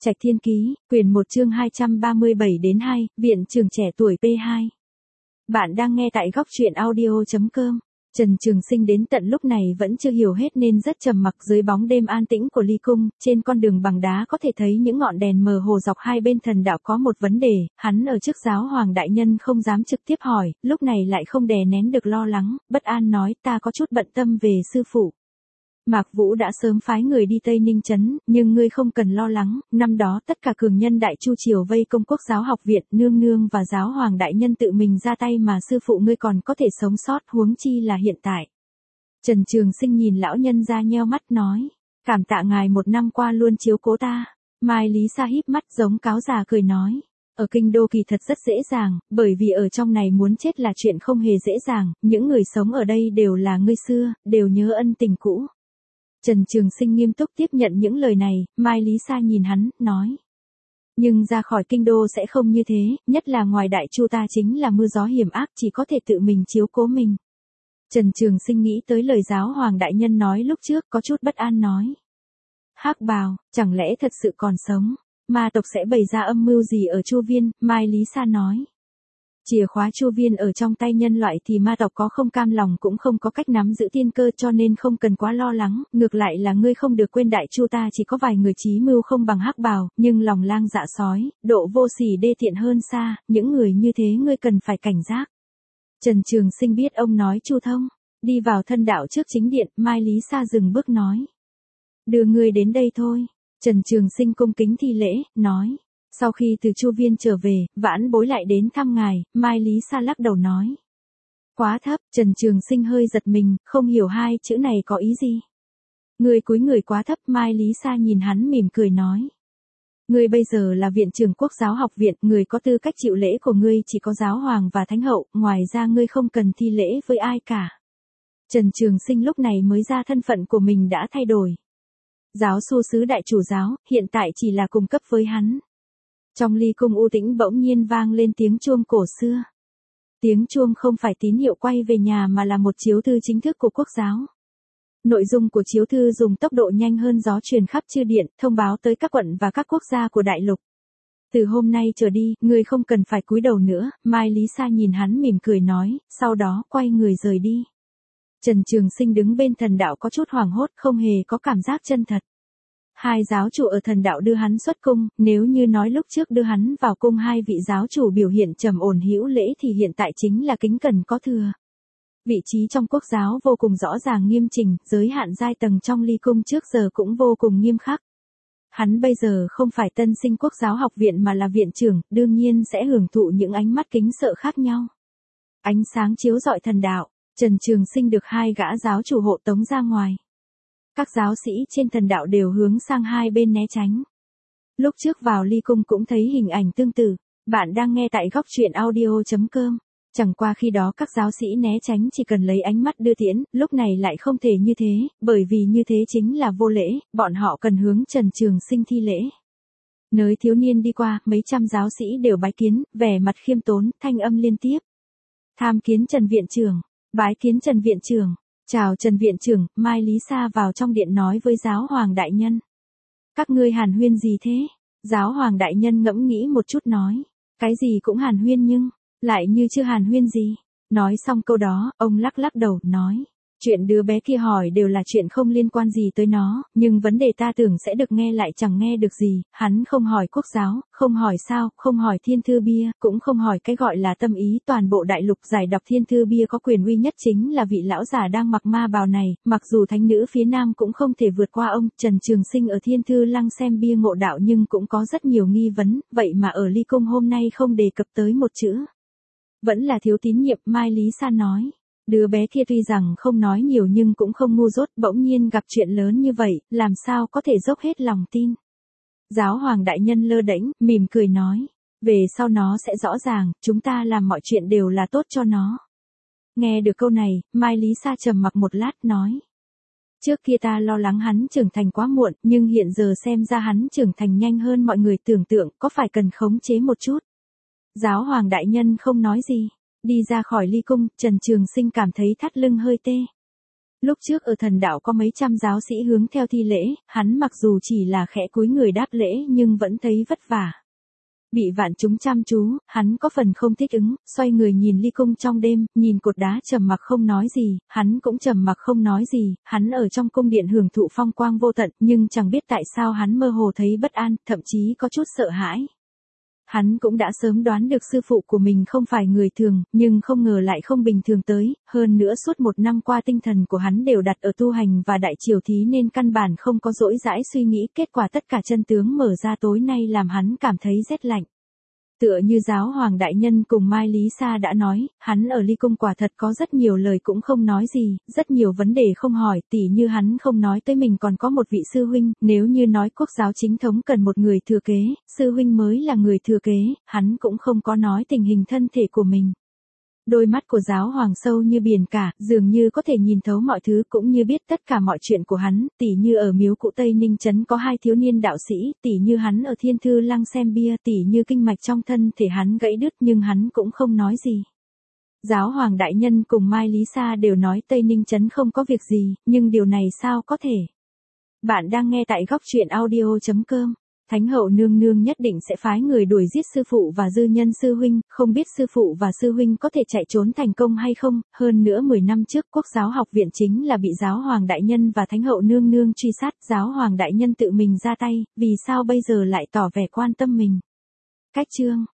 Trạch Thiên Ký, quyển 1 chương 237-2, Viện trưởng trẻ tuổi P2. Bạn đang nghe tại góc truyện audio.com. Trần Trường Sinh đến tận lúc này vẫn chưa hiểu hết nên rất trầm mặc dưới bóng đêm an tĩnh của ly cung, trên con đường bằng đá có thể thấy những ngọn đèn mờ hồ dọc hai bên thần đạo có một vấn đề, hắn ở trước giáo hoàng đại nhân không dám trực tiếp hỏi, lúc này lại không đè nén được lo lắng, bất an nói ta có chút bận tâm về sư phụ. Mạc Vũ đã sớm phái người đi Tây Ninh trấn, nhưng ngươi không cần lo lắng, năm đó tất cả cường nhân đại chu triều vây công Quốc giáo học viện, nương nương và giáo hoàng đại nhân tự mình ra tay mà sư phụ ngươi còn có thể sống sót, huống chi là hiện tại. Trần Trường Sinh nhìn lão nhân ra nheo mắt nói, cảm tạ ngài một năm qua luôn chiếu cố ta. Mai Lý Sa híp mắt giống cáo già cười nói, ở kinh đô kỳ thật rất dễ dàng, bởi vì ở trong này muốn chết là chuyện không hề dễ dàng, những người sống ở đây đều là ngươi xưa, đều nhớ ân tình cũ. Trần Trường Sinh nghiêm túc tiếp nhận những lời này, Mai Lý Sa nhìn hắn, nói. Nhưng ra khỏi kinh đô sẽ không như thế, nhất là ngoài đại chu ta chính là mưa gió hiểm ác chỉ có thể tự mình chiếu cố mình. Trần Trường Sinh nghĩ tới lời giáo hoàng đại nhân nói lúc trước có chút bất an nói. Hắc bào, chẳng lẽ thật sự còn sống, ma tộc sẽ bày ra âm mưu gì ở Chu Viên, Mai Lý Sa nói. Chìa khóa Chu Viên ở trong tay nhân loại thì ma tộc có không cam lòng cũng không có cách nắm giữ tiên cơ cho nên không cần quá lo lắng, ngược lại là ngươi không được quên đại chu ta chỉ có vài người trí mưu không bằng hắc bào, nhưng lòng lang dạ sói, độ vô sỉ đê tiện hơn xa, những người như thế ngươi cần phải cảnh giác. Trần Trường Sinh biết ông nói chu thông, đi vào thân đạo trước chính điện, Mai Lý Sa dừng bước nói. Đưa ngươi đến đây thôi. Trần Trường Sinh cung kính thi lễ, nói. Sau khi từ Chu Viên trở về, vãn bối lại đến thăm ngài, Mai Lý Sa lắc đầu nói. Quá thấp, Trần Trường Sinh hơi giật mình, không hiểu hai chữ này có ý gì. Người cúi người quá thấp, Mai Lý Sa nhìn hắn mỉm cười nói. Ngươi bây giờ là viện trưởng Quốc giáo học viện, người có tư cách chịu lễ của ngươi chỉ có giáo hoàng và thánh hậu, ngoài ra ngươi không cần thi lễ với ai cả. Trần Trường Sinh lúc này mới ra thân phận của mình đã thay đổi. Giáo xu sứ đại chủ giáo, hiện tại chỉ là cùng cấp với hắn. Trong ly cung u tĩnh bỗng nhiên vang lên tiếng chuông cổ xưa. Tiếng chuông không phải tín hiệu quay về nhà mà là một chiếu thư chính thức của Quốc giáo. Nội dung của chiếu thư dùng tốc độ nhanh hơn gió truyền khắp chư điện, thông báo tới các quận và các quốc gia của đại lục. Từ hôm nay trở đi, ngươi không cần phải cúi đầu nữa, Mai Lý Sa nhìn hắn mỉm cười nói, sau đó quay người rời đi. Trần Trường Sinh đứng bên thần đạo có chút hoảng hốt, không hề có cảm giác chân thật. Hai giáo chủ ở thần đạo đưa hắn xuất cung, nếu như nói lúc trước đưa hắn vào cung hai vị giáo chủ biểu hiện trầm ổn hữu lễ thì hiện tại chính là kính cẩn có thừa. Vị trí trong Quốc giáo vô cùng rõ ràng nghiêm chỉnh, giới hạn giai tầng trong ly cung trước giờ cũng vô cùng nghiêm khắc. Hắn bây giờ không phải tân sinh Quốc giáo học viện mà là viện trưởng, đương nhiên sẽ hưởng thụ những ánh mắt kính sợ khác nhau. Ánh sáng chiếu rọi thần đạo, Trần Trường Sinh được hai gã giáo chủ hộ tống ra ngoài. Các giáo sĩ trên thần đạo đều hướng sang hai bên né tránh. Lúc trước vào ly cung cũng thấy hình ảnh tương tự. Bạn đang nghe tại góc truyện audio.com. Chẳng qua khi đó các giáo sĩ né tránh chỉ cần lấy ánh mắt đưa tiễn, lúc này lại không thể như thế, bởi vì như thế chính là vô lễ, bọn họ cần hướng Trần Trường Sinh thi lễ. Nơi thiếu niên đi qua, mấy trăm giáo sĩ đều bái kiến, vẻ mặt khiêm tốn, thanh âm liên tiếp. Tham kiến Trần viện trưởng, bái kiến Trần viện trưởng. Chào Trần viện trưởng, Mai Lý Sa vào trong điện nói với giáo hoàng đại nhân. Các ngươi hàn huyên gì thế? Giáo hoàng đại nhân ngẫm nghĩ một chút nói. Cái gì cũng hàn huyên nhưng, lại như chưa hàn huyên gì. Nói xong câu đó, ông lắc lắc đầu, nói. Chuyện đứa bé kia hỏi đều là chuyện không liên quan gì tới nó, nhưng vấn đề ta tưởng sẽ được nghe lại chẳng nghe được gì, hắn không hỏi Quốc giáo, không hỏi sao, không hỏi thiên thư bia, cũng không hỏi cái gọi là tâm ý, toàn bộ đại lục giải đọc thiên thư bia có quyền uy nhất chính là vị lão giả đang mặc ma bào này, mặc dù thánh nữ phía nam cũng không thể vượt qua ông. Trần Trường Sinh ở thiên thư lăng xem bia ngộ đạo nhưng cũng có rất nhiều nghi vấn, vậy mà ở ly cung hôm nay không đề cập tới một chữ. Vẫn là thiếu tín nhiệm, Mai Lý Sa nói. Đứa bé kia tuy rằng không nói nhiều nhưng cũng không ngu dốt, bỗng nhiên gặp chuyện lớn như vậy, làm sao có thể dốc hết lòng tin. Giáo hoàng đại nhân lơ đễnh, mỉm cười nói, về sau nó sẽ rõ ràng, chúng ta làm mọi chuyện đều là tốt cho nó. Nghe được câu này, Mai Lý Sa trầm mặc một lát nói. Trước kia ta lo lắng hắn trưởng thành quá muộn, nhưng hiện giờ xem ra hắn trưởng thành nhanh hơn mọi người tưởng tượng, có phải cần khống chế một chút. Giáo hoàng đại nhân không nói gì. Đi ra khỏi ly cung, Trần Trường Sinh cảm thấy thắt lưng hơi tê. Lúc trước ở thần đạo có mấy trăm giáo sĩ hướng theo thi lễ, hắn mặc dù chỉ là khẽ cúi người đáp lễ nhưng vẫn thấy vất vả. Bị vạn chúng chăm chú, hắn có phần không thích ứng, xoay người nhìn ly cung trong đêm, nhìn cột đá trầm mặc không nói gì, hắn cũng trầm mặc không nói gì, hắn ở trong cung điện hưởng thụ phong quang vô tận, nhưng chẳng biết tại sao hắn mơ hồ thấy bất an, thậm chí có chút sợ hãi. Hắn cũng đã sớm đoán được sư phụ của mình không phải người thường, nhưng không ngờ lại không bình thường tới, hơn nữa suốt 1 năm qua tinh thần của hắn đều đặt ở tu hành và đại triều thí nên căn bản không có dỗi dãi suy nghĩ, kết quả tất cả chân tướng mở ra tối nay làm hắn cảm thấy rét lạnh. Tựa như giáo hoàng đại nhân cùng Mai Lý Sa đã nói, hắn ở ly cung quả thật có rất nhiều lời cũng không nói gì, rất nhiều vấn đề không hỏi, tỉ như hắn không nói tới mình còn có một vị sư huynh, nếu như nói quốc giáo chính thống cần một người thừa kế, sư huynh mới là người thừa kế, hắn cũng không có nói tình hình thân thể của mình. Đôi mắt của giáo hoàng sâu như biển cả, dường như có thể nhìn thấu mọi thứ cũng như biết tất cả mọi chuyện của hắn, tỉ như ở miếu cụ Tây Ninh Trấn có 2 thiếu niên đạo sĩ, tỉ như hắn ở Thiên Thư Lăng xem bia, tỉ như kinh mạch trong thân thể hắn gãy đứt nhưng hắn cũng không nói gì. Giáo hoàng đại nhân cùng Mai Lý Sa đều nói Tây Ninh Trấn không có việc gì, nhưng điều này sao có thể? Bạn đang nghe tại góc truyện audio.com. Thánh hậu nương nương nhất định sẽ phái người đuổi giết sư phụ và dư nhân sư huynh, không biết sư phụ và sư huynh có thể chạy trốn thành công hay không, hơn nữa 10 năm trước quốc giáo học viện chính là bị giáo hoàng đại nhân và thánh hậu nương nương truy sát, giáo hoàng đại nhân tự mình ra tay, vì sao bây giờ lại tỏ vẻ quan tâm mình. Cách chương